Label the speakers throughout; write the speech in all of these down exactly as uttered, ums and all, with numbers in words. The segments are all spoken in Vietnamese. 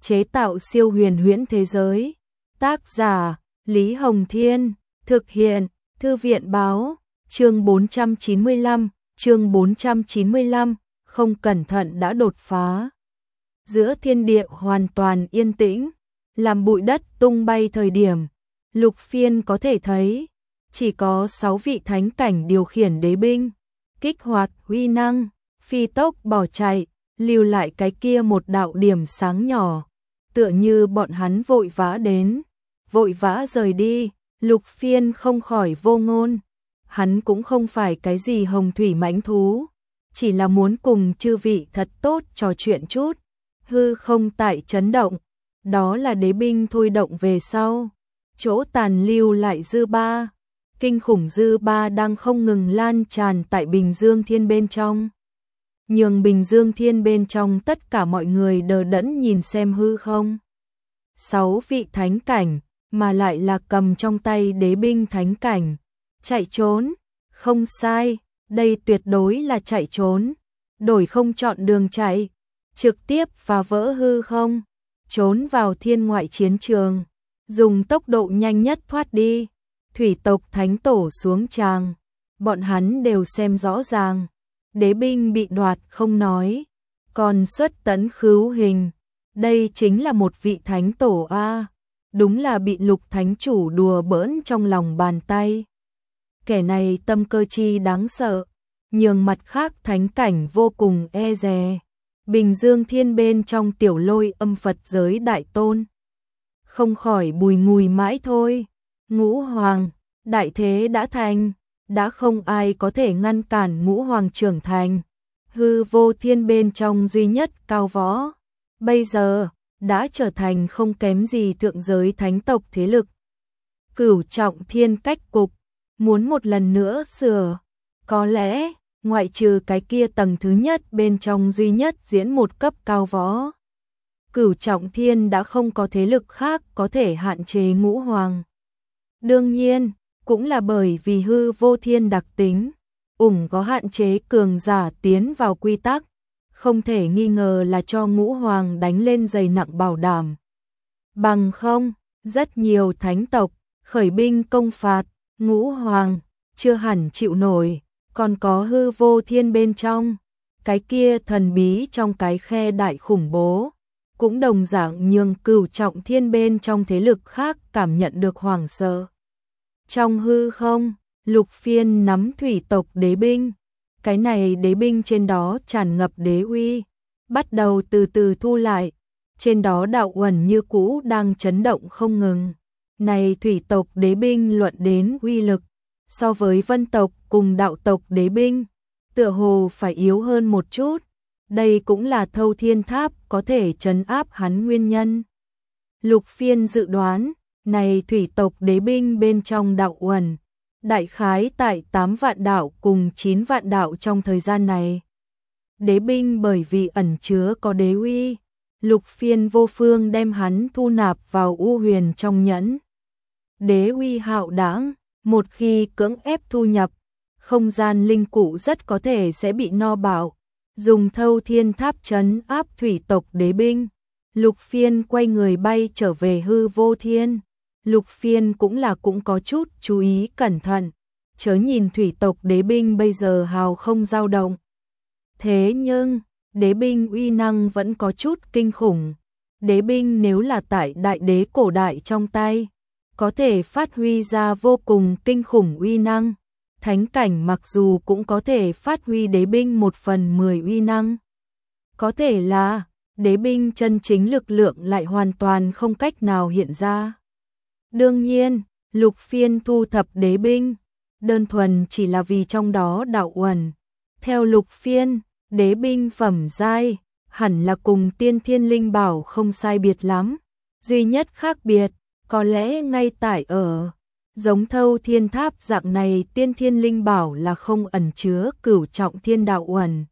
Speaker 1: chế tạo siêu huyền huyễn thế giới. Tác giả Lý Hồng Thiên, thực hiện Thư viện Báo, chương bốn trăm chín mươi lăm, chương bốn trăm chín mươi lăm, không cẩn thận đã đột phá. Giữa thiên địa hoàn toàn yên tĩnh, làm bụi đất tung bay thời điểm, Lục Phiên có thể thấy, chỉ có sáu vị thánh cảnh điều khiển đế binh, kích hoạt uy năng, phi tốc bỏ chạy, lưu lại cái kia một đạo điểm sáng nhỏ, tựa như bọn hắn vội vã đến, vội vã rời đi. Lục Phiên không khỏi vô ngôn, hắn cũng không phải cái gì hồng thủy mãnh thú, chỉ là muốn cùng chư vị thật tốt trò chuyện chút. Hư không tại chấn động, đó là đế binh thôi động về sau, chỗ tàn lưu lại dư ba, kinh khủng dư ba đang không ngừng lan tràn tại Bình Dương Thiên bên trong. Nhường Bình Dương Thiên bên trong tất cả mọi người đờ đẫn nhìn xem hư không. Sáu vị thánh cảnh, mà lại là cầm trong tay đế binh thánh cảnh, chạy trốn, không sai, đây tuyệt đối là chạy trốn, đổi không chọn đường chạy, trực tiếp phá vỡ hư không, trốn vào thiên ngoại chiến trường, dùng tốc độ nhanh nhất thoát đi. Thủy tộc thánh tổ xuống tràng, bọn hắn đều xem rõ ràng, đế binh bị đoạt không nói, còn xuất tấn khứu hình, đây chính là một vị thánh tổ a, đúng là bị Lục thánh chủ đùa bỡn trong lòng bàn tay. Kẻ này tâm cơ chi đáng sợ, nhường mặt khác thánh cảnh vô cùng e dè. Bình Dương Thiên bên trong tiểu lôi âm Phật giới đại tôn, không khỏi bùi ngùi mãi thôi. Ngũ Hoàng, đại thế đã thành, đã không ai có thể ngăn cản Ngũ Hoàng trưởng thành, hư vô thiên bên trong duy nhất cao võ, bây giờ đã trở thành không kém gì thượng giới thánh tộc thế lực. Cửu trọng thiên cách cục, muốn một lần nữa sửa, có lẽ ngoại trừ cái kia tầng thứ nhất bên trong duy nhất diễn một cấp cao võ, Cửu trọng thiên đã không có thế lực khác có thể hạn chế Ngũ Hoàng. Đương nhiên, cũng là bởi vì hư vô thiên đặc tính, ủng có hạn chế cường giả tiến vào quy tắc, không thể nghi ngờ là cho Ngũ Hoàng đánh lên dày nặng bảo đảm. Bằng không, rất nhiều thánh tộc khởi binh công phạt, Ngũ Hoàng chưa hẳn chịu nổi, còn có hư vô thiên bên trong, cái kia thần bí trong cái khe đại khủng bố, cũng đồng dạng nhường cửu trọng thiên bên trong thế lực khác cảm nhận được hoảng sợ. Trong hư không, Lục Phiên nắm thủy tộc đế binh, cái này đế binh trên đó tràn ngập đế uy, bắt đầu từ từ thu lại, trên đó đạo uẩn như cũ đang chấn động không ngừng. Này thủy tộc đế binh luận đến uy lực, so với vân tộc cùng đạo tộc đế binh, tựa hồ phải yếu hơn một chút, đây cũng là Thâu Thiên Tháp có thể trấn áp hắn nguyên nhân. Lục Phiên dự đoán, này thủy tộc đế binh bên trong đạo uẩn, đại khái tại tám vạn đạo cùng chín vạn đạo trong thời gian này. Đế binh bởi vì ẩn chứa có đế uy, Lục Phiên vô phương đem hắn thu nạp vào u huyền trong nhẫn. Đế uy hạo đãng, một khi cưỡng ép thu nhập, không gian linh cụ rất có thể sẽ bị no bạo, dùng Thâu Thiên Tháp trấn áp thủy tộc đế binh. Lục Phiên quay người bay trở về hư vô thiên. Lục Phiên cũng là cũng có chút chú ý cẩn thận, chớ nhìn thủy tộc đế binh bây giờ hào không dao động. Thế nhưng, đế binh uy năng vẫn có chút kinh khủng. Đế binh nếu là tại đại đế cổ đại trong tay, có thể phát huy ra vô cùng kinh khủng uy năng. Thánh cảnh mặc dù cũng có thể phát huy đế binh một phần mười uy năng. Có thể là, đế binh chân chính lực lượng lại hoàn toàn không cách nào hiện ra. Đương nhiên, Lục Phiên thu thập đế binh, đơn thuần chỉ là vì trong đó đạo uẩn. Theo Lục Phiên, đế binh phẩm giai, hẳn là cùng tiên thiên linh bảo không sai biệt lắm. Duy nhất khác biệt, có lẽ ngay tại ở, giống Thâu Thiên Tháp dạng này tiên thiên linh bảo là không ẩn chứa cửu trọng thiên đạo uẩn.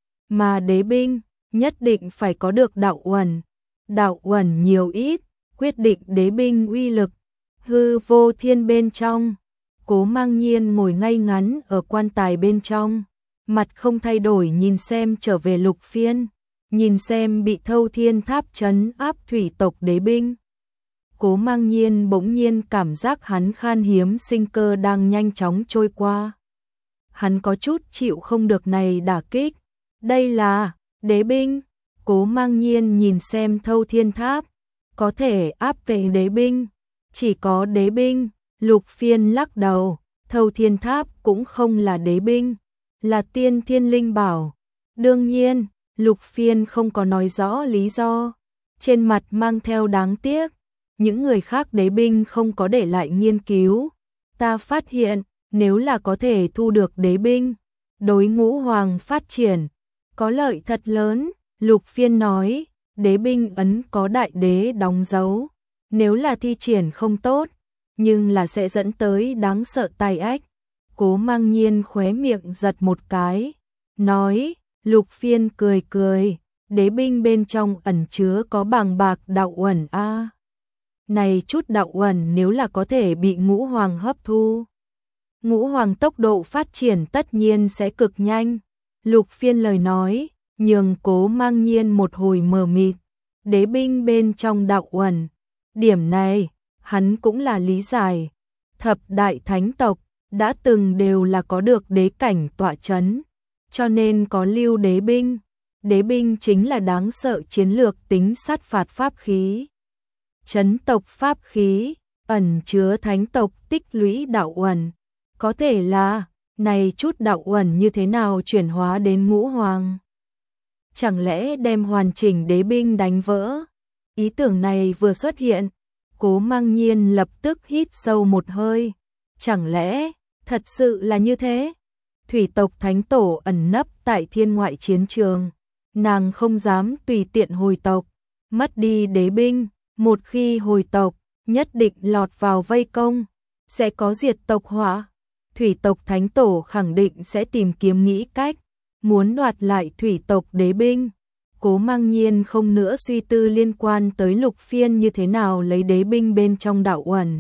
Speaker 1: Mà đế binh, nhất định phải có được đạo uẩn. Đạo uẩn nhiều ít, quyết định đế binh uy lực. Hư vô thiên bên trong, Cố Mang Nhiên ngồi ngay ngắn ở quan tài bên trong, mặt không thay đổi nhìn xem trở về Lục Phiên. nhìn xem bị Thâu Thiên Tháp trấn áp thủy tộc đế binh. Cố Mang Nhiên bỗng nhiên cảm giác hắn khan hiếm sinh cơ đang nhanh chóng trôi qua. Hắn có chút chịu không được này đả kích. Đây là đế binh. Cố Mang Nhiên nhìn xem Thâu Thiên Tháp, có thể áp về đế binh. Chỉ có đế binh. Lục Phiên lắc đầu, Thâu Thiên Tháp cũng không là đế binh, là tiên thiên linh bảo. Đương nhiên, Lục Phiên không có nói rõ lý do, trên mặt mang theo đáng tiếc. Những người khác đế binh không có để lại nghiên cứu. Ta phát hiện, nếu là có thể thu được đế binh, đối Ngũ Hoàng phát triển, có lợi thật lớn. Lục Phiên nói, đế binh ấn có đại đế đóng dấu, nếu là thi triển không tốt, nhưng là sẽ dẫn tới đáng sợ tai ách. Cố Mang Nhiên khóe miệng giật một cái, nói, Lục Phiên cười cười, đế binh bên trong ẩn chứa có bàng bạc đạo uẩn a. Này chút đạo uẩn nếu là có thể bị Ngũ Hoàng hấp thu, Ngũ Hoàng tốc độ phát triển tất nhiên sẽ cực nhanh. Lục Phiên lời nói, nhường Cố Mang Nhiên một hồi mờ mịt, đế binh bên trong đạo uẩn, điểm này, hắn cũng là lý giải. Thập đại thánh tộc, đã từng đều là có được đế cảnh tọa chấn, cho nên có lưu đế binh. Đế binh chính là đáng sợ chiến lược tính sát phạt pháp khí. Chấn tộc pháp khí, ẩn chứa thánh tộc tích lũy đạo uẩn. Có thể là, này chút đạo uẩn như thế nào chuyển hóa đến Ngũ Hoàng? Chẳng lẽ đem hoàn chỉnh đế binh đánh vỡ? Ý tưởng này vừa xuất hiện, Cố Mang Nhiên lập tức hít sâu một hơi. Chẳng lẽ, thật sự là như thế? Thủy tộc thánh tổ ẩn nấp tại thiên ngoại chiến trường, nàng không dám tùy tiện hồi tộc, mất đi đế binh, một khi hồi tộc, nhất định lọt vào vây công, sẽ có diệt tộc họa. Thủy tộc thánh tổ khẳng định sẽ tìm kiếm nghĩ cách, muốn đoạt lại thủy tộc đế binh. Cố Mang Nhiên không nữa suy tư liên quan tới Lục Phiên như thế nào lấy đế binh bên trong đạo uẩn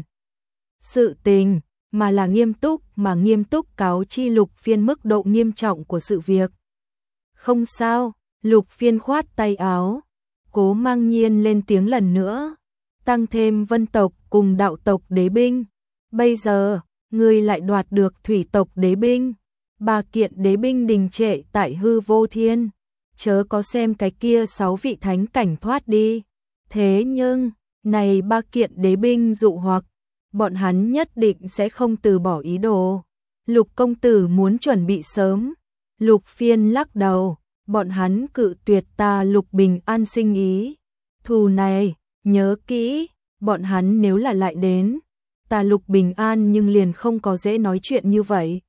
Speaker 1: sự tình, mà là nghiêm túc mà nghiêm túc cáo chi Lục Phiên mức độ nghiêm trọng của sự việc. Không sao, Lục Phiên khoát tay áo. Cố Mang Nhiên lên tiếng lần nữa, tăng thêm vân tộc cùng đạo tộc đế binh. Bây giờ, ngươi lại đoạt được thủy tộc đế binh, ba kiện đế binh đình trệ tại hư vô thiên. Chớ có xem cái kia sáu vị thánh cảnh thoát đi. Thế nhưng, này ba kiện đế binh dụ hoặc, bọn hắn nhất định sẽ không từ bỏ ý đồ. Lục công tử muốn chuẩn bị sớm. Lục Phiên lắc đầu, bọn hắn cự tuyệt ta Lục Bình An sinh ý. Thù này, nhớ kỹ, bọn hắn nếu là lại đến, ta Lục Bình An nhưng liền không có dễ nói chuyện như vậy.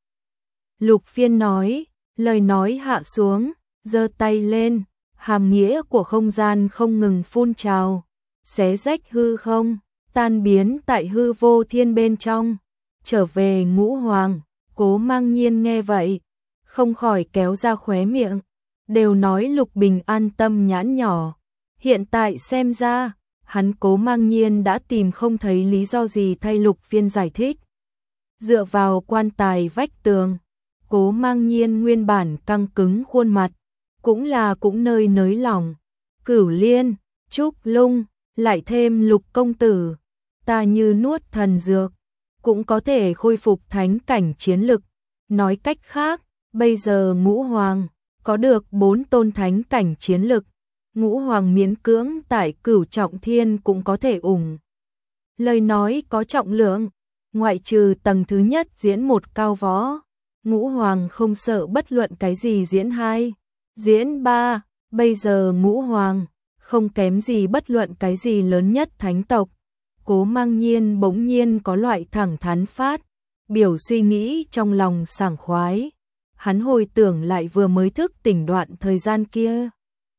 Speaker 1: Lục Phiên nói, lời nói hạ xuống, giơ tay lên, hàm nghĩa của không gian không ngừng phun trào, xé rách hư không, tan biến tại hư vô thiên bên trong, trở về Ngũ Hoàng. Cố Mang Nhiên nghe vậy, không khỏi kéo ra khóe miệng, đều nói Lục Bình An tâm nhãn nhỏ, hiện tại xem ra, hắn Cố Mang Nhiên đã tìm không thấy lý do gì thay Lục Phiên giải thích. Dựa vào quan tài vách tường, Cố Mang Nhiên nguyên bản căng cứng khuôn mặt, cũng là cũng nơi nới lỏng. Cửu Liên, Trúc Lung, lại thêm Lục công tử, ta như nuốt thần dược, cũng có thể khôi phục thánh cảnh chiến lực. Nói cách khác, bây giờ Ngũ Hoàng có được bốn tôn thánh cảnh chiến lực, Ngũ Hoàng miễn cưỡng tại Cửu Trọng Thiên cũng có thể ủng. Lời nói có trọng lượng, ngoại trừ tầng thứ nhất diễn một cao võ, Ngũ Hoàng không sợ bất luận cái gì diễn hai, diễn ba, bây giờ Ngũ Hoàng không kém gì bất luận cái gì lớn nhất thánh tộc. Cố Mang Nhiên bỗng nhiên có loại thẳng thắn phát, biểu suy nghĩ trong lòng sảng khoái. Hắn hồi tưởng lại vừa mới thức tỉnh đoạn thời gian kia.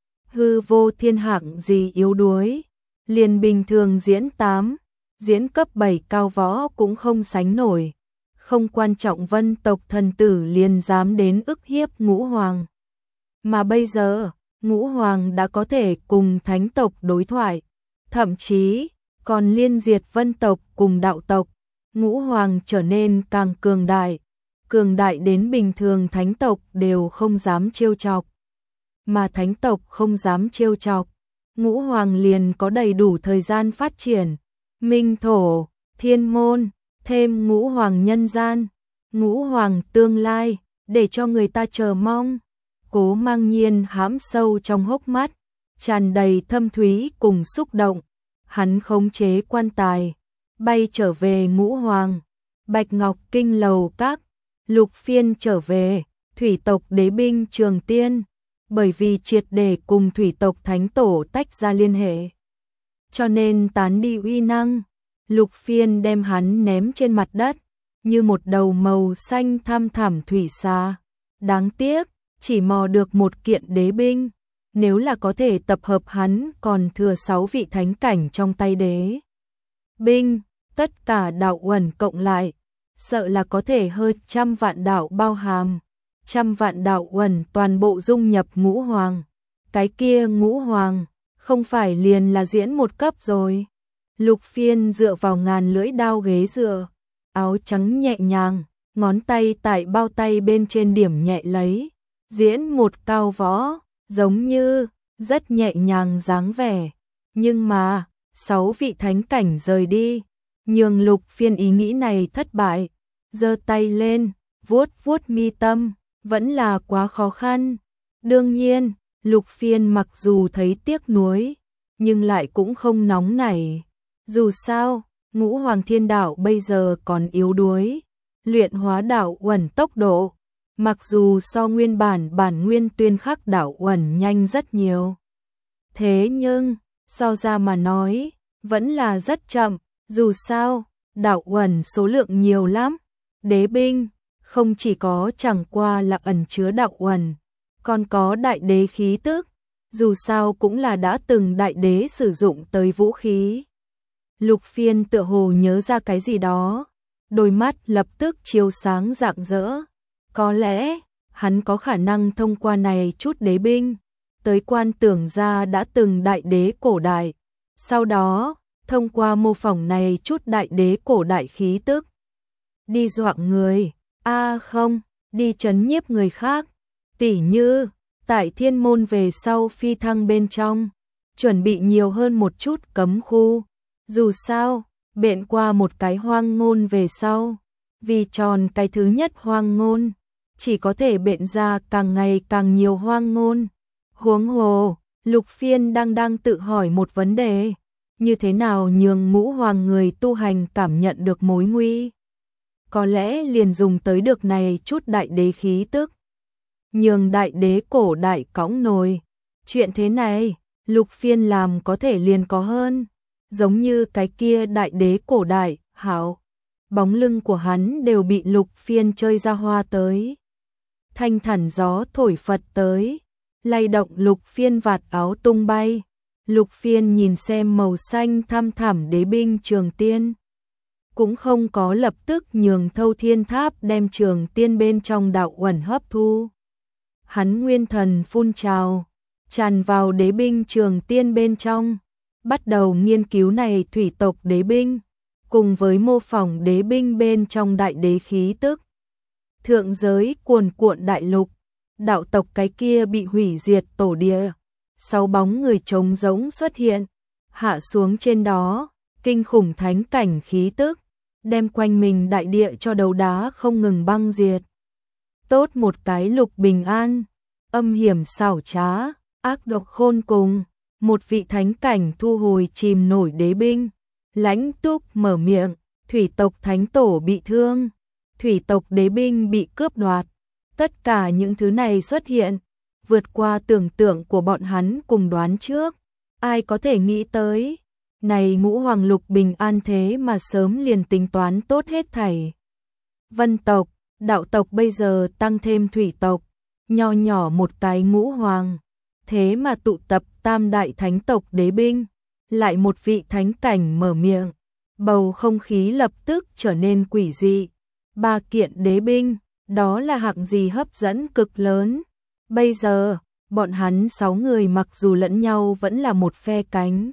Speaker 1: Hư vô thiên hạng gì yếu đuối, liền bình thường diễn tám, diễn cấp bảy cao võ cũng không sánh nổi. Không quan trọng vân tộc thần tử liền dám đến ức hiếp Ngũ Hoàng. Mà bây giờ, Ngũ Hoàng đã có thể cùng thánh tộc đối thoại, thậm chí còn liên diệt vân tộc cùng đạo tộc. Ngũ Hoàng trở nên càng cường đại, cường đại đến bình thường thánh tộc đều không dám trêu chọc. mà thánh tộc không dám trêu chọc. Ngũ hoàng liền có đầy đủ thời gian phát triển. Minh thổ, thiên môn, thêm ngũ hoàng nhân gian, ngũ hoàng tương lai, để cho người ta chờ mong. Cố Mang Nhiên hãm sâu trong hốc mắt, tràn đầy thâm thúy cùng xúc động. Hắn khống chế quan tài, bay trở về ngũ hoàng. Bạch Ngọc Kinh lầu các, Lục Phiên trở về, thủy tộc đế binh Trường Tiên. Bởi vì triệt để cùng thủy tộc thánh tổ tách ra liên hệ, cho nên tán đi uy năng. Lục Phiên đem hắn ném trên mặt đất, như một đầu màu xanh thăm thẳm thủy xà. Đáng tiếc, chỉ mò được một kiện đế binh. Nếu là có thể tập hợp hắn còn thừa sáu vị thánh cảnh trong tay đế binh, tất cả đạo uẩn cộng lại, sợ là có thể hơn trăm vạn đạo bao hàm. Trăm vạn đạo uẩn toàn bộ dung nhập ngũ hoàng. Cái kia ngũ hoàng, không phải liền là diễn một cấp rồi. Lục Phiên dựa vào ngàn lưỡi đao ghế dựa, áo trắng nhẹ nhàng, ngón tay tại bao tay bên trên điểm nhẹ lấy, diễn một cao võ, giống như rất nhẹ nhàng dáng vẻ. Nhưng mà, sáu vị thánh cảnh rời đi, nhường Lục Phiên ý nghĩ này thất bại, giơ tay lên, vuốt vuốt mi tâm, vẫn là quá khó khăn. Đương nhiên, Lục Phiên mặc dù thấy tiếc nuối, nhưng lại cũng không nóng nảy. Dù sao, ngũ hoàng thiên đạo bây giờ còn yếu đuối, luyện hóa đạo uẩn tốc độ, mặc dù so nguyên bản bản nguyên tuyên khắc đạo uẩn nhanh rất nhiều. Thế nhưng, so ra mà nói, vẫn là rất chậm. Dù sao, đạo uẩn số lượng nhiều lắm. Đế binh không chỉ có chẳng qua là ẩn chứa đạo uẩn, còn có đại đế khí tức. Dù sao cũng là đã từng đại đế sử dụng tới vũ khí. Lục Phiên tựa hồ nhớ ra cái gì đó, đôi mắt lập tức chiếu sáng rạng rỡ. Có lẽ, hắn có khả năng thông qua này chút đế binh, tới quan tưởng ra đã từng đại đế cổ đại. Sau đó, thông qua mô phỏng này chút đại đế cổ đại khí tức, đi dọa người, a à không, đi trấn nhiếp người khác. Tỉ như, tại thiên môn về sau phi thăng bên trong, chuẩn bị nhiều hơn một chút cấm khu. Dù sao, bện qua một cái hoang ngôn về sau, vì tròn cái thứ nhất hoang ngôn, chỉ có thể bện ra càng ngày càng nhiều hoang ngôn. Huống hồ, Lục Phiên đang đang tự hỏi một vấn đề, như thế nào nhường ngũ hoàng người tu hành cảm nhận được mối nguy. Có lẽ liền dùng tới được này chút đại đế khí tức, nhường đại đế cổ đại cõng nồi. Chuyện thế này, Lục Phiên làm có thể liền có hơn. Giống như cái kia đại đế cổ đại, hảo. Bóng lưng của hắn đều bị Lục Phiên chơi ra hoa tới. Thanh thản gió thổi phật tới, lay động Lục Phiên vạt áo tung bay. Lục Phiên nhìn xem màu xanh thăm thẳm đế binh Trường Tiên, cũng không có lập tức nhường Thâu Thiên Tháp đem Trường Tiên bên trong đạo uẩn hấp thu. Hắn nguyên thần phun trào, tràn vào đế binh Trường Tiên bên trong, bắt đầu nghiên cứu này thủy tộc đế binh, cùng với mô phỏng đế binh bên trong đại đế khí tức. Thượng giới cuồn cuộn đại lục, đạo tộc cái kia bị hủy diệt tổ địa, sáu bóng người trống rỗng xuất hiện, hạ xuống trên đó, kinh khủng thánh cảnh khí tức, đem quanh mình đại địa cho đầu đá không ngừng băng diệt. Tốt một cái Lục bình an, âm hiểm xảo trá, ác độc khôn cùng. Một vị thánh cảnh thu hồi chìm nổi đế binh, Lãnh Túc mở miệng, thủy tộc thánh tổ bị thương, thủy tộc đế binh bị cướp đoạt. Tất cả những thứ này xuất hiện, vượt qua tưởng tượng của bọn hắn cùng đoán trước. Ai có thể nghĩ tới, này ngũ hoàng Lục bình an thế mà sớm liền tính toán tốt hết thảy. Vân tộc, đạo tộc bây giờ tăng thêm thủy tộc, nho nhỏ một cái ngũ hoàng, thế mà tụ tập tam đại thánh tộc đế binh, lại một vị thánh cảnh mở miệng, bầu không khí lập tức trở nên quỷ dị. Ba kiện đế binh, đó là hạng gì hấp dẫn cực lớn. Bây giờ, bọn hắn sáu người mặc dù lẫn nhau vẫn là một phe cánh.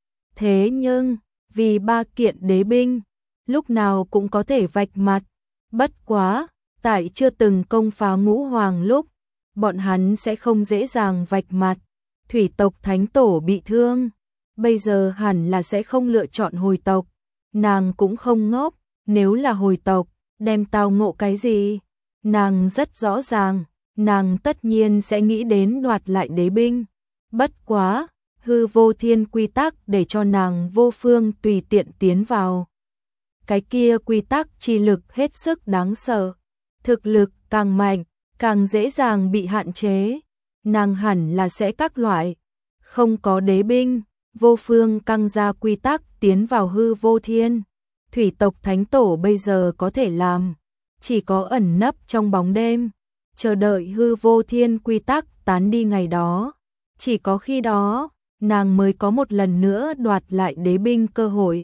Speaker 1: Thế nhưng, vì ba kiện đế binh, lúc nào cũng có thể vạch mặt. Bất quá, tại chưa từng công phá ngũ hoàng lúc, bọn hắn sẽ không dễ dàng vạch mặt. Thủy tộc thánh tổ bị thương, bây giờ hẳn là sẽ không lựa chọn hồi tộc. Nàng cũng không ngốc, nếu là hồi tộc, đem tao ngộ cái gì? Nàng rất rõ ràng, nàng tất nhiên sẽ nghĩ đến đoạt lại đế binh. Bất quá, hư vô thiên quy tắc để cho nàng vô phương tùy tiện tiến vào. Cái kia quy tắc chi lực hết sức đáng sợ. Thực lực càng mạnh, càng dễ dàng bị hạn chế. Nàng hẳn là sẽ các loại. Không có đế binh, vô phương căng ra quy tắc tiến vào hư vô thiên. Thủy tộc thánh tổ bây giờ có thể làm, chỉ có ẩn nấp trong bóng đêm, chờ đợi hư vô thiên quy tắc tán đi ngày đó. Chỉ có khi đó, nàng mới có một lần nữa đoạt lại đế binh cơ hội.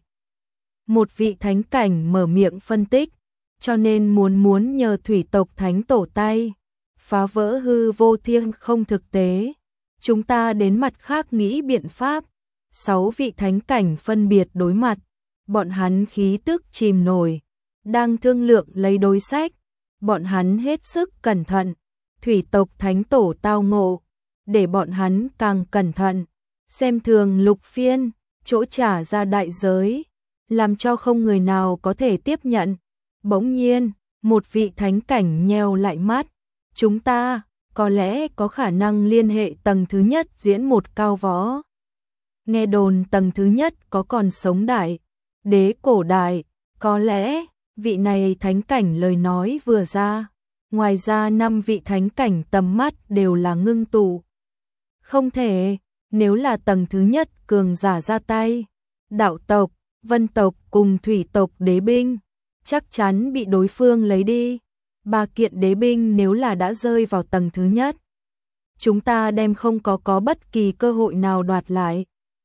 Speaker 1: Một vị thánh cảnh mở miệng phân tích, cho nên muốn muốn nhờ thủy tộc thánh tổ tay, phá vỡ hư vô thiên không thực tế. Chúng ta đến mặt khác nghĩ biện pháp. Sáu vị thánh cảnh phân biệt đối mặt, bọn hắn khí tức chìm nổi, đang thương lượng lấy đối sách. Bọn hắn hết sức cẩn thận, thủy tộc thánh tổ tao ngộ, để bọn hắn càng cẩn thận, xem thường lục phiên, chỗ trả ra đại giới, làm cho không người nào có thể tiếp nhận. Bỗng nhiên, một vị thánh cảnh nheo lại mắt, chúng ta có lẽ có khả năng liên hệ tầng thứ nhất diễn một cao võ. Nghe đồn tầng thứ nhất có còn sống đại, đế cổ đại, có lẽ vị này thánh cảnh lời nói vừa ra. Ngoài ra năm vị thánh cảnh tầm mắt đều là ngưng tụ. Không thể, nếu là tầng thứ nhất cường giả ra tay, đạo tộc, vân tộc cùng thủy tộc đế binh, chắc chắn bị đối phương lấy đi. Ba kiện đế binh nếu là đã rơi vào tầng thứ nhất, chúng ta đem không có có bất kỳ cơ hội nào đoạt lại.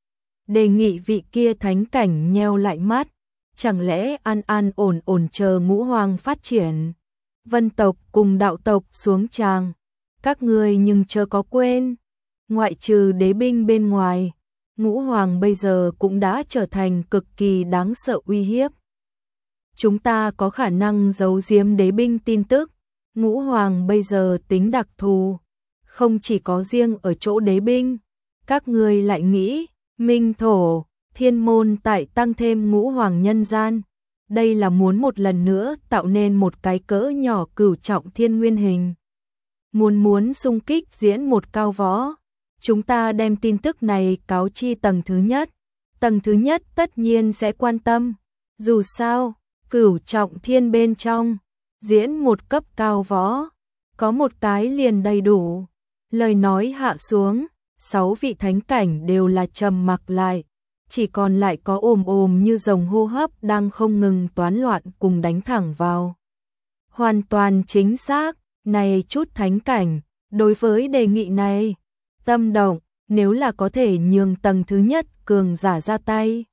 Speaker 1: Đề nghị vị kia thánh cảnh nheo lại mắt, chẳng lẽ an an ổn ổn chờ ngũ hoàng phát triển, vân tộc cùng đạo tộc xuống tràng. Các người nhưng chớ có quên, ngoại trừ đế binh bên ngoài, ngũ hoàng bây giờ cũng đã trở thành cực kỳ đáng sợ uy hiếp. Chúng ta có khả năng giấu giếm đế binh tin tức. Ngũ hoàng bây giờ tính đặc thù, không chỉ có riêng ở chỗ đế binh. Các người lại nghĩ, minh thổ, thiên môn tại tăng thêm ngũ hoàng nhân gian. Đây là muốn một lần nữa tạo nên một cái cỡ nhỏ cửu trọng thiên nguyên hình. Muốn muốn xung kích diễn một cao võ. Chúng ta đem tin tức này cáo chi tầng thứ nhất. Tầng thứ nhất tất nhiên sẽ quan tâm. Dù sao, cửu trọng thiên bên trong, diễn một cấp cao võ, có một cái liền đầy đủ. Lời nói hạ xuống, sáu vị thánh cảnh đều là trầm mặc lại, chỉ còn lại có ồm ồm như rồng hô hấp đang không ngừng toán loạn cùng đánh thẳng vào. Hoàn toàn chính xác, này chút thánh cảnh, đối với đề nghị này, tâm động, nếu là có thể nhường tầng thứ nhất cường giả ra tay.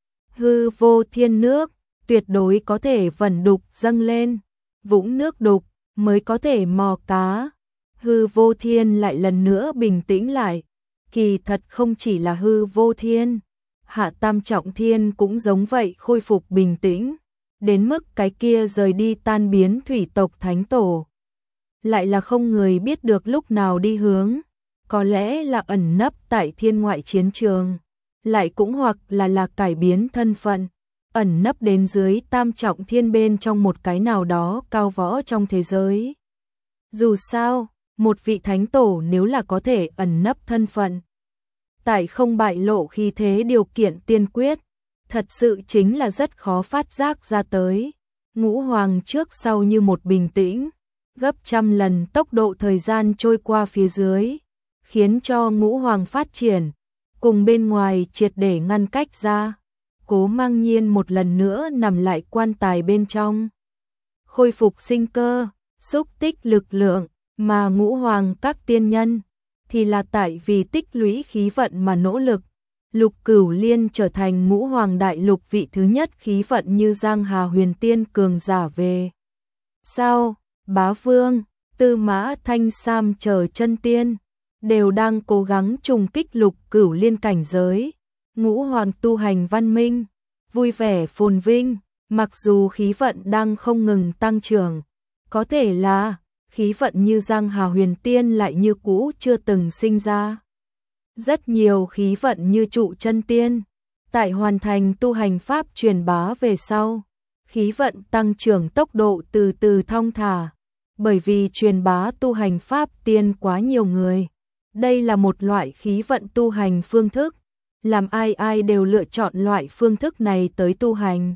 Speaker 1: Hư vô thiên nước, tuyệt đối có thể vẩn đục dâng lên, vũng nước đục mới có thể mò cá. Hư vô thiên lại lần nữa bình tĩnh lại, kỳ thật không chỉ là hư vô thiên, hạ tam trọng thiên cũng giống vậy khôi phục bình tĩnh, đến mức cái kia rời đi tan biến thủy tộc thánh tổ. Lại là không người biết được lúc nào đi hướng, có lẽ là ẩn nấp tại thiên ngoại chiến trường, lại cũng hoặc là là cải biến thân phận, ẩn nấp đến dưới tam trọng thiên bên trong một cái nào đó cao võ trong thế giới. Dù sao, một vị thánh tổ nếu là có thể ẩn nấp thân phận, tại không bại lộ khí thế điều kiện tiên quyết, thật sự chính là rất khó phát giác ra tới. Ngũ hoàng trước sau như một bình tĩnh, gấp trăm lần tốc độ thời gian trôi qua phía dưới, khiến cho ngũ hoàng phát triển, cùng bên ngoài triệt để ngăn cách ra. Cố Mang Nhiên một lần nữa nằm lại quan tài bên trong, khôi phục sinh cơ, xúc tích lực lượng, mà ngũ hoàng các tiên nhân thì là tại vì tích lũy khí vận mà nỗ lực. Lục Cửu Liên trở thành ngũ hoàng đại lục vị thứ nhất khí vận như Giang Hà huyền tiên cường giả về. Sao, Bá Vương, Tư Mã Thanh Sam chờ chân tiên, đều đang cố gắng trùng kích Lục Cửu Liên cảnh giới. Ngũ hoàng tu hành văn minh, vui vẻ phồn vinh, mặc dù khí vận đang không ngừng tăng trưởng, có thể là khí vận như Giang Hà Huyền Tiên lại như cũ chưa từng sinh ra. Rất nhiều khí vận như trụ chân tiên, tại hoàn thành tu hành pháp truyền bá về sau, khí vận tăng trưởng tốc độ từ từ thong thả, bởi vì truyền bá tu hành pháp tiên quá nhiều người. Đây là một loại khí vận tu hành phương thức, làm ai ai đều lựa chọn loại phương thức này tới tu hành.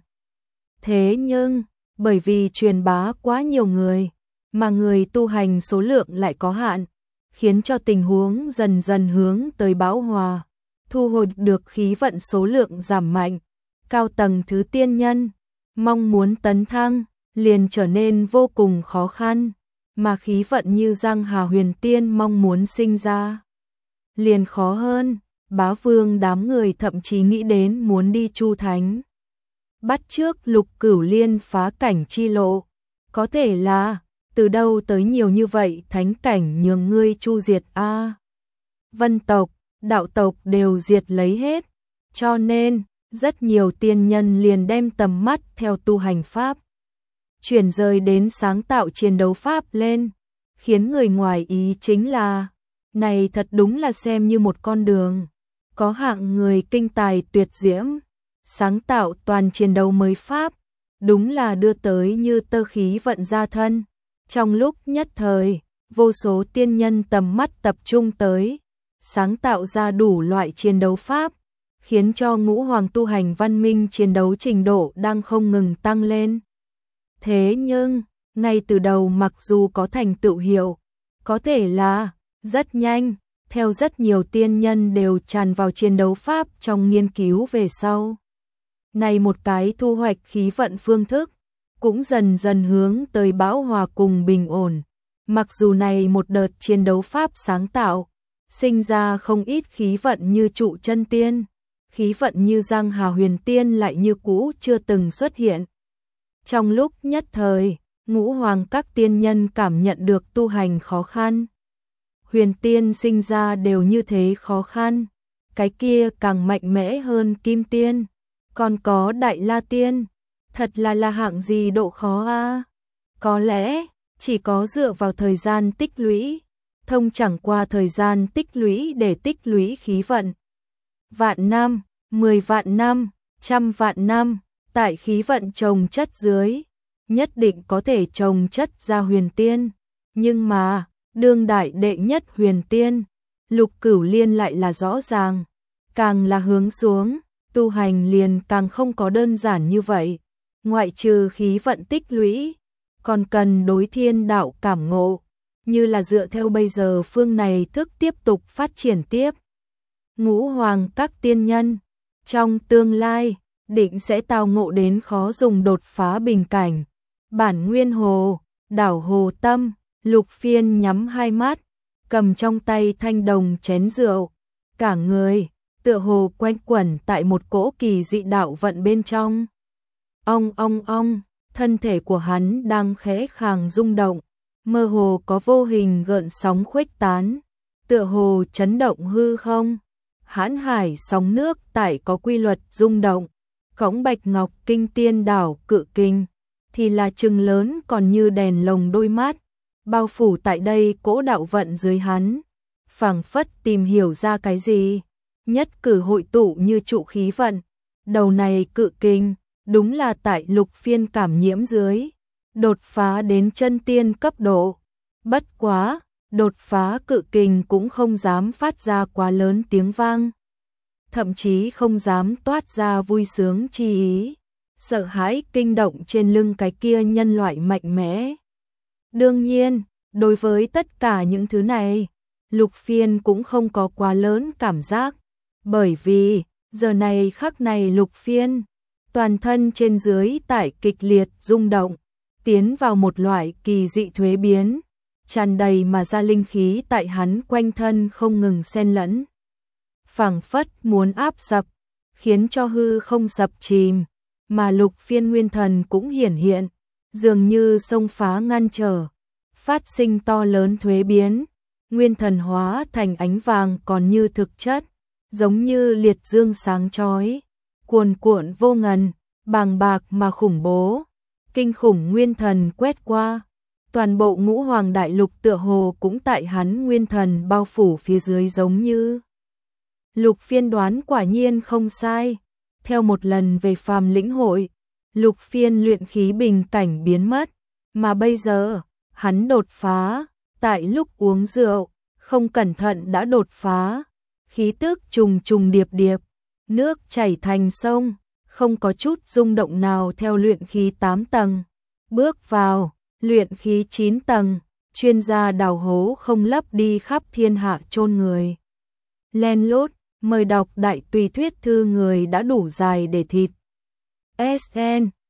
Speaker 1: Thế nhưng, bởi vì truyền bá quá nhiều người, mà người tu hành số lượng lại có hạn, khiến cho tình huống dần dần hướng tới bão hòa, thu hồi được khí vận số lượng giảm mạnh. Cao tầng thứ tiên nhân, mong muốn tấn thăng, liền trở nên vô cùng khó khăn, mà khí vận như Giang Hà Huyền Tiên mong muốn sinh ra, liền khó hơn. Bá Vương đám người thậm chí nghĩ đến muốn đi Chu Thánh, bắt chước Lục Cửu Liên phá cảnh chi lộ. Có thể là, từ đâu tới nhiều như vậy thánh cảnh nhường ngươi chu diệt a? À, vân tộc, đạo tộc đều diệt lấy hết, cho nên rất nhiều tiên nhân liền đem tầm mắt theo tu hành pháp chuyển rời đến sáng tạo chiến đấu pháp lên. Khiến người ngoài ý chính là, này thật đúng là xem như một con đường, có hạng người kinh tài tuyệt diễm, sáng tạo toàn chiến đấu mới pháp, đúng là đưa tới như tơ khí vận gia thân. Trong lúc nhất thời, vô số tiên nhân tầm mắt tập trung tới, sáng tạo ra đủ loại chiến đấu pháp, khiến cho ngũ hoàng tu hành văn minh chiến đấu trình độ đang không ngừng tăng lên. Thế nhưng, ngay từ đầu mặc dù có thành tựu hiệu, có thể là rất nhanh, theo rất nhiều tiên nhân đều tràn vào chiến đấu pháp trong nghiên cứu về sau. Này một cái thu hoạch khí vận phương thức, cũng dần dần hướng tới bão hòa cùng bình ổn. Mặc dù này một đợt chiến đấu pháp sáng tạo, sinh ra không ít khí vận như trụ chân tiên, khí vận như Giang Hà Huyền Tiên lại như cũ chưa từng xuất hiện. Trong lúc nhất thời, ngũ hoàng các tiên nhân cảm nhận được tu hành khó khăn. Huyền Tiên sinh ra đều như thế khó khăn, cái kia càng mạnh mẽ hơn Kim Tiên, còn có Đại La Tiên, thật là là hạng gì độ khó a? À? Có lẽ, chỉ có dựa vào thời gian tích lũy, thông chẳng qua thời gian tích lũy để tích lũy khí vận. Vạn năm, mười vạn năm, trăm vạn năm, tại khí vận trồng chất dưới, nhất định có thể trồng chất ra huyền tiên. Nhưng mà, đương đại đệ nhất huyền tiên, Lục Cửu Liên lại là rõ ràng, càng là hướng xuống, tu hành liền càng không có đơn giản như vậy. Ngoại trừ khí vận tích lũy, còn cần đối thiên đạo cảm ngộ, như là dựa theo bây giờ phương này thức tiếp tục phát triển tiếp. Ngũ hoàng các tiên nhân, trong tương lai, định sẽ tao ngộ đến khó dùng đột phá bình cảnh. Bản Nguyên Hồ, đảo Hồ Tâm, Lục Phiên nhắm hai mắt, cầm trong tay thanh đồng chén rượu, cả người tựa hồ quanh quẩn tại một cỗ kỳ dị đạo vận bên trong. Ong ong ong, thân thể của hắn đang khẽ khàng rung động, mơ hồ có vô hình gợn sóng khuếch tán, tựa hồ chấn động hư không. Hãn hải sóng nước tại có quy luật rung động, cõng bạch ngọc kinh tiên đảo cự kinh, thì là trừng lớn còn như đèn lồng đôi mắt, bao phủ tại đây cỗ đạo vận dưới hắn, phảng phất tìm hiểu ra cái gì, nhất cử hội tụ như trụ khí vận. Đầu này cự kinh, đúng là tại Lục Phiên cảm nhiễm dưới, đột phá đến chân tiên cấp độ. Bất quá, đột phá cự kình cũng không dám phát ra quá lớn tiếng vang, thậm chí không dám toát ra vui sướng chi ý, sợ hãi kinh động trên lưng cái kia nhân loại mạnh mẽ. Đương nhiên, đối với tất cả những thứ này, Lục Phiên cũng không có quá lớn cảm giác, bởi vì giờ này khắc này Lục Phiên toàn thân trên dưới tại kịch liệt rung động, tiến vào một loại kỳ dị thuế biến, tràn đầy mà ra linh khí tại hắn quanh thân không ngừng xen lẫn, phảng phất muốn áp sập, khiến cho hư không sập chìm, mà Lục Phiên nguyên thần cũng hiển hiện, dường như sông phá ngăn trở, phát sinh to lớn thuế biến, nguyên thần hóa thành ánh vàng còn như thực chất, giống như liệt dương sáng chói, cuồn cuộn vô ngần, bàng bạc mà khủng bố, kinh khủng nguyên thần quét qua, Toàn bộ ngũ hoàng đại lục tựa hồ cũng tại hắn nguyên thần bao phủ phía dưới giống như. Lục Phiên đoán quả nhiên không sai. Theo một lần về phàm lĩnh hội, Lục Phiên luyện khí bình cảnh biến mất, mà bây giờ, hắn đột phá, tại lúc uống rượu, không cẩn thận đã đột phá, khí tức trùng trùng điệp điệp, nước chảy thành sông, không có chút rung động nào theo luyện khí tám tầng, bước vào, luyện khí chín tầng, chuyên gia đào hố không lấp đi khắp thiên hạ chôn người. Len lút, mời đọc đại tùy thuyết thư người đã đủ dài để thịt. ét en